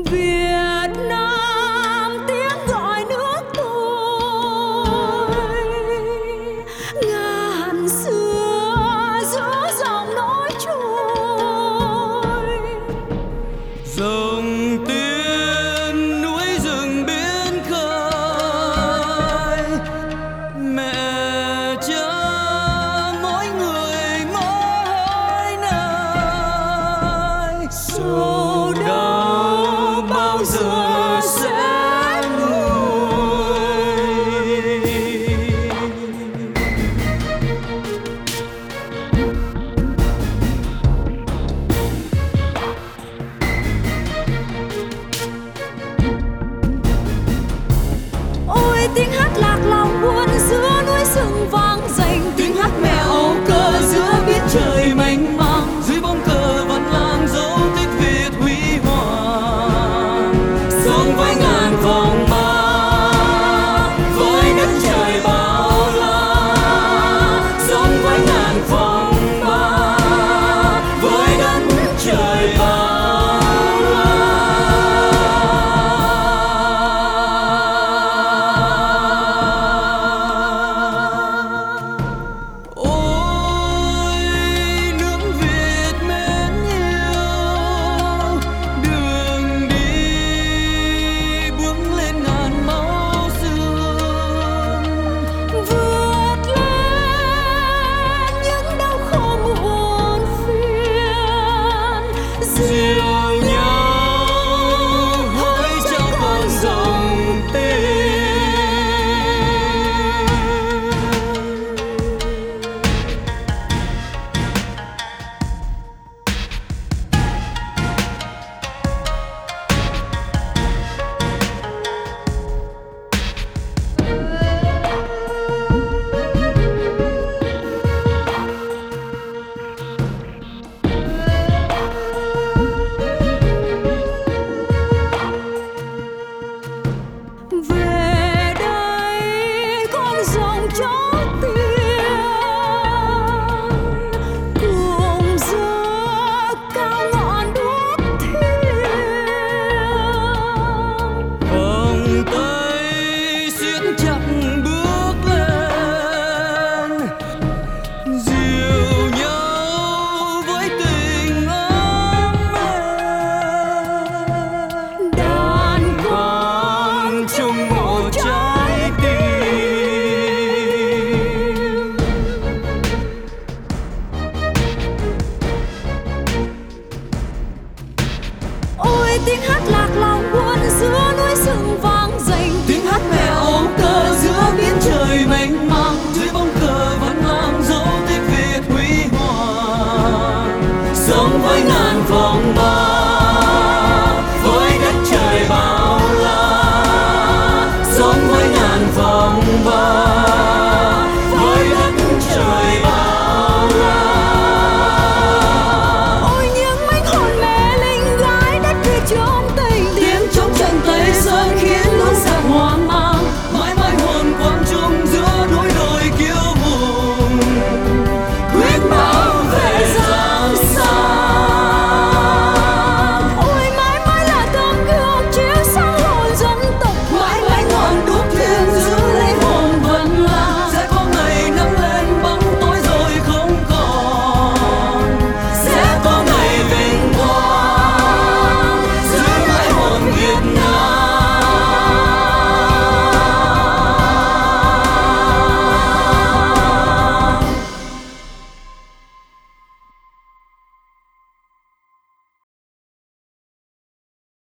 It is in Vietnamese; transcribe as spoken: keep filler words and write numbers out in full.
Việt Nam tiếng gọi nước tôi, ngàn xưa giữa dòng nỗi trôi. Dòng tiên núi rừng biển khơi, mẹ cha mỗi người mỗi nơi. Sầu đau bao giờ sẽ nguôi. Ôi tiếng hát lạc lòng buồn giữa núi rừng vang dành, tiếng hát mẹ âu cơ giữa biển trời mênh mang. Dưới bóng cờ vẫn làm dấu tích Việt huy hoàng, sống với ngàn phong ba, với đất trời bao la. Sống với ngàn phong ba, với đất trời bao la. Ôi nước Việt mến yêu, đường đi bước lên ngàn máu xương. Vượt lên những đau khổ muộn phiền, Dìu nhau hỡi cho con dòng tên. về đây con dòng chó tiên, cùng giơ cao ngọn đuốc thiêng. Vòng tay siết chặt bước lên, dìu nhau với tình ấm êm. Đàn con Chung một trái tim. ôi tiếng hát lạc lòng buồn giữa núi rừng vang dành, Tiếng hát mẹ âu cơ giữa biển trời mênh mang. Dưới bóng cờ vẫn làm dấu tích Việt huy hoàng, sống với ngàn phong ba.